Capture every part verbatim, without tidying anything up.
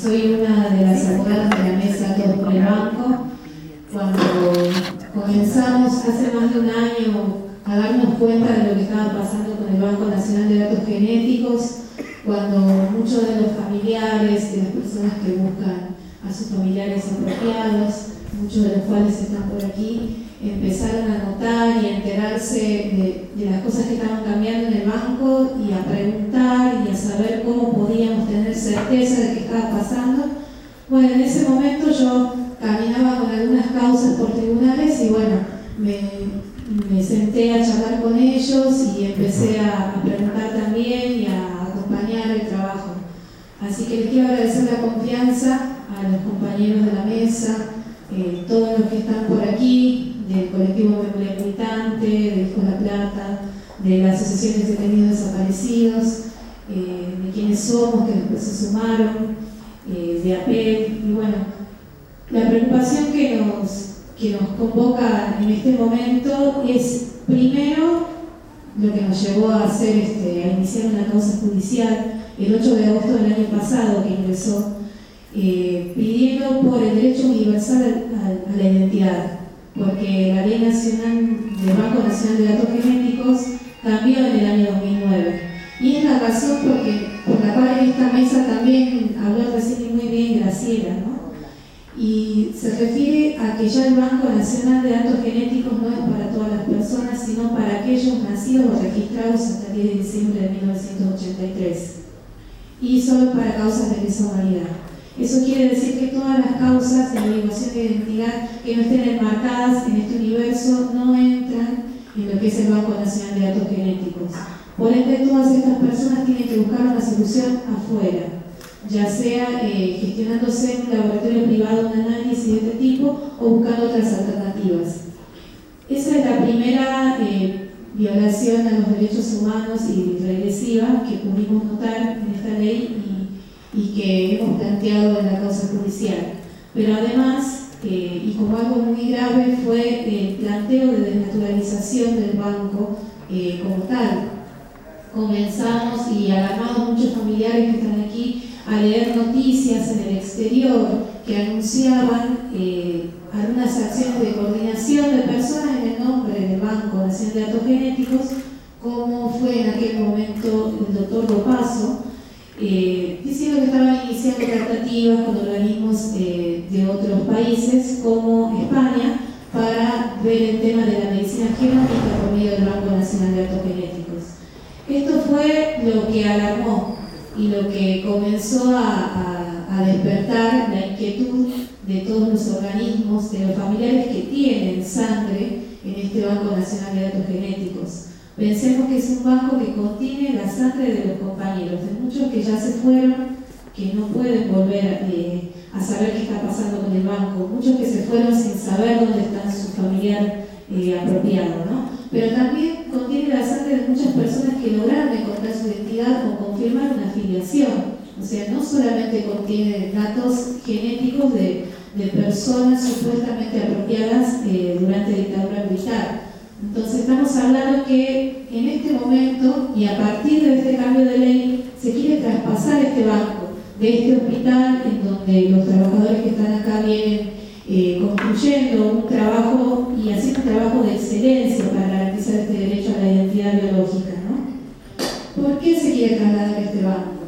soy una de las abogadas de la mesa Todos por el Banco. Cuando comenzamos hace más de un año a darnos cuenta de lo que estaba pasando con el Banco Nacional de Datos Genéticos, cuando muchos de los familiares, de las personas que buscan a sus familiares apropiados, muchos de los cuales están por aquí, empezaron a notar y a enterarse de, de las cosas que estaban cambiando en el banco y a preguntar y a saber cómo podíamos tener certeza de qué estaba pasando. Bueno, en ese momento yo caminaba con algunas causas por tribunales y bueno, me, me senté a charlar con ellos y empecé a, a preguntar también y a acompañar el trabajo. Así que les quiero agradecer la confianza a los compañeros de la mesa, eh, todos los que están por aquí, del colectivo Memoria Militante, de Hijos de la Plata, de la Asociación de Detenidos Desaparecidos, eh, de quienes somos, que después se sumaron, eh, de A P E L. Y bueno, la preocupación que nos, que nos convoca en este momento es, primero, lo que nos llevó a, hacer este, a iniciar una causa judicial el ocho de agosto del año pasado, que ingresó, eh, pidiendo por el derecho universal a, a, a la identidad, porque la Ley Nacional del Banco Nacional de Datos Genéticos cambió en el año dos mil nueve. Y es la razón porque, por la cual en esta mesa también habló recién muy bien Graciela, ¿no? Y se refiere a que ya el Banco Nacional de Datos Genéticos no es para todas las personas, sino para aquellos nacidos o registrados hasta el diez de diciembre de mil novecientos ochenta y tres. Y solo para causas de lesa humanidad. Eso quiere decir que todas las causas de averiguación de identidad que no estén enmarcadas en este universo no entran en lo que es el Banco Nacional de Datos Genéticos. Por ende, todas estas personas tienen que buscar una solución afuera, ya sea eh, gestionándose en un laboratorio privado un análisis de este tipo o buscando otras alternativas. Esa es la primera eh, violación a los derechos humanos y regresiva que pudimos notar en esta ley y y que hemos planteado en la causa judicial. Pero además, eh, y como algo muy grave, fue el planteo de desnaturalización del banco eh, como tal. Comenzamos y alarmamos muchos familiares que están aquí a leer noticias en el exterior que anunciaban eh, algunas acciones de coordinación de personas en el nombre del Banco Nacional de Datos Genéticos, como fue en aquel momento el doctor Dopazo, Eh, diciendo que estaban iniciando tratativas con organismos eh, de otros países como España para ver el tema de la medicina genómica por medio del Banco Nacional de Datos Genéticos. Esto fue lo que alarmó y lo que comenzó a, a, a despertar la inquietud de todos los organismos, de los familiares que tienen sangre en este Banco Nacional de Datos Genéticos. Pensemos que es un banco que contiene la sangre de los compañeros, de muchos que ya se fueron, que no pueden volver eh, a saber qué está pasando con el banco, muchos que se fueron sin saber dónde está su familiar eh, apropiado, ¿no? Pero también contiene la sangre de muchas personas que lograron encontrar su identidad o confirmar una afiliación. O sea, no solamente contiene datos genéticos de, de personas supuestamente apropiadas eh, durante la dictadura militar. Entonces estamos hablando que en este momento y a partir de este cambio de ley se quiere traspasar este banco de este hospital en donde los trabajadores que están acá vienen eh, construyendo un trabajo y haciendo un trabajo de excelencia para garantizar este derecho a la identidad biológica, ¿no? ¿Por qué se quiere trasladar este banco?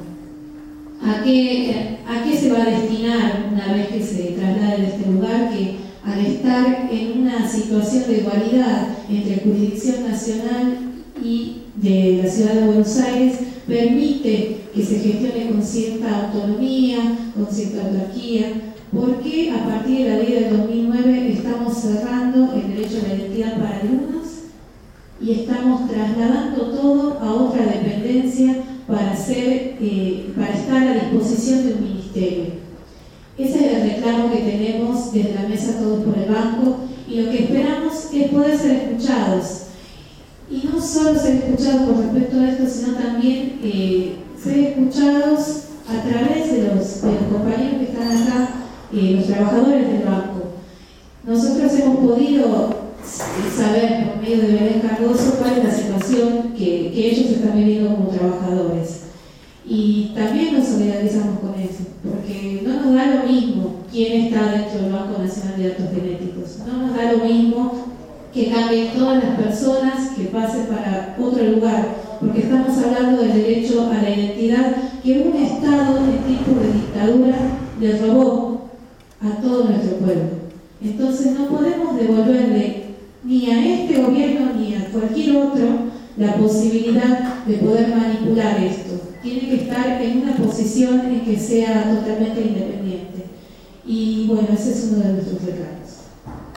¿A qué, a qué se va a destinar una vez que se traslade de este lugar que al estar en una situación de igualdad entre jurisdicción nacional y de la ciudad de Buenos Aires, permite que se gestione con cierta autonomía, con cierta autarquía? ¿Por qué a partir de la ley del dos mil nueve estamos cerrando el derecho a la identidad para algunos y estamos trasladando todo a otra dependencia para, ser, eh, para estar a disposición de un ministerio? Ese es el reclamo que tenemos desde la mesa Todos por el Banco y lo que esperamos es poder ser escuchados. Y no solo ser escuchados con respecto a esto, sino también eh, ser escuchados a través de los, de los compañeros que están acá, eh, los trabajadores del banco. Nosotros hemos podido saber por medio de Belén Cardoso cuál es la situación que, que ellos están viviendo como trabajadores. Y también nos solidarizamos con eso, porque no nos da lo mismo quién está dentro del Banco Nacional de Datos Genéticos, no nos da lo mismo que cambien todas las personas, que pasen para otro lugar, porque estamos hablando del derecho a la identidad que un Estado en tiempos de dictadura le robó a todo nuestro pueblo. Entonces no podemos devolverle ni a este gobierno ni a cualquier otro la posibilidad de poder manipular esto. Tiene que estar en una posición en que sea totalmente independiente. Y bueno, ese es uno de nuestros reclamos.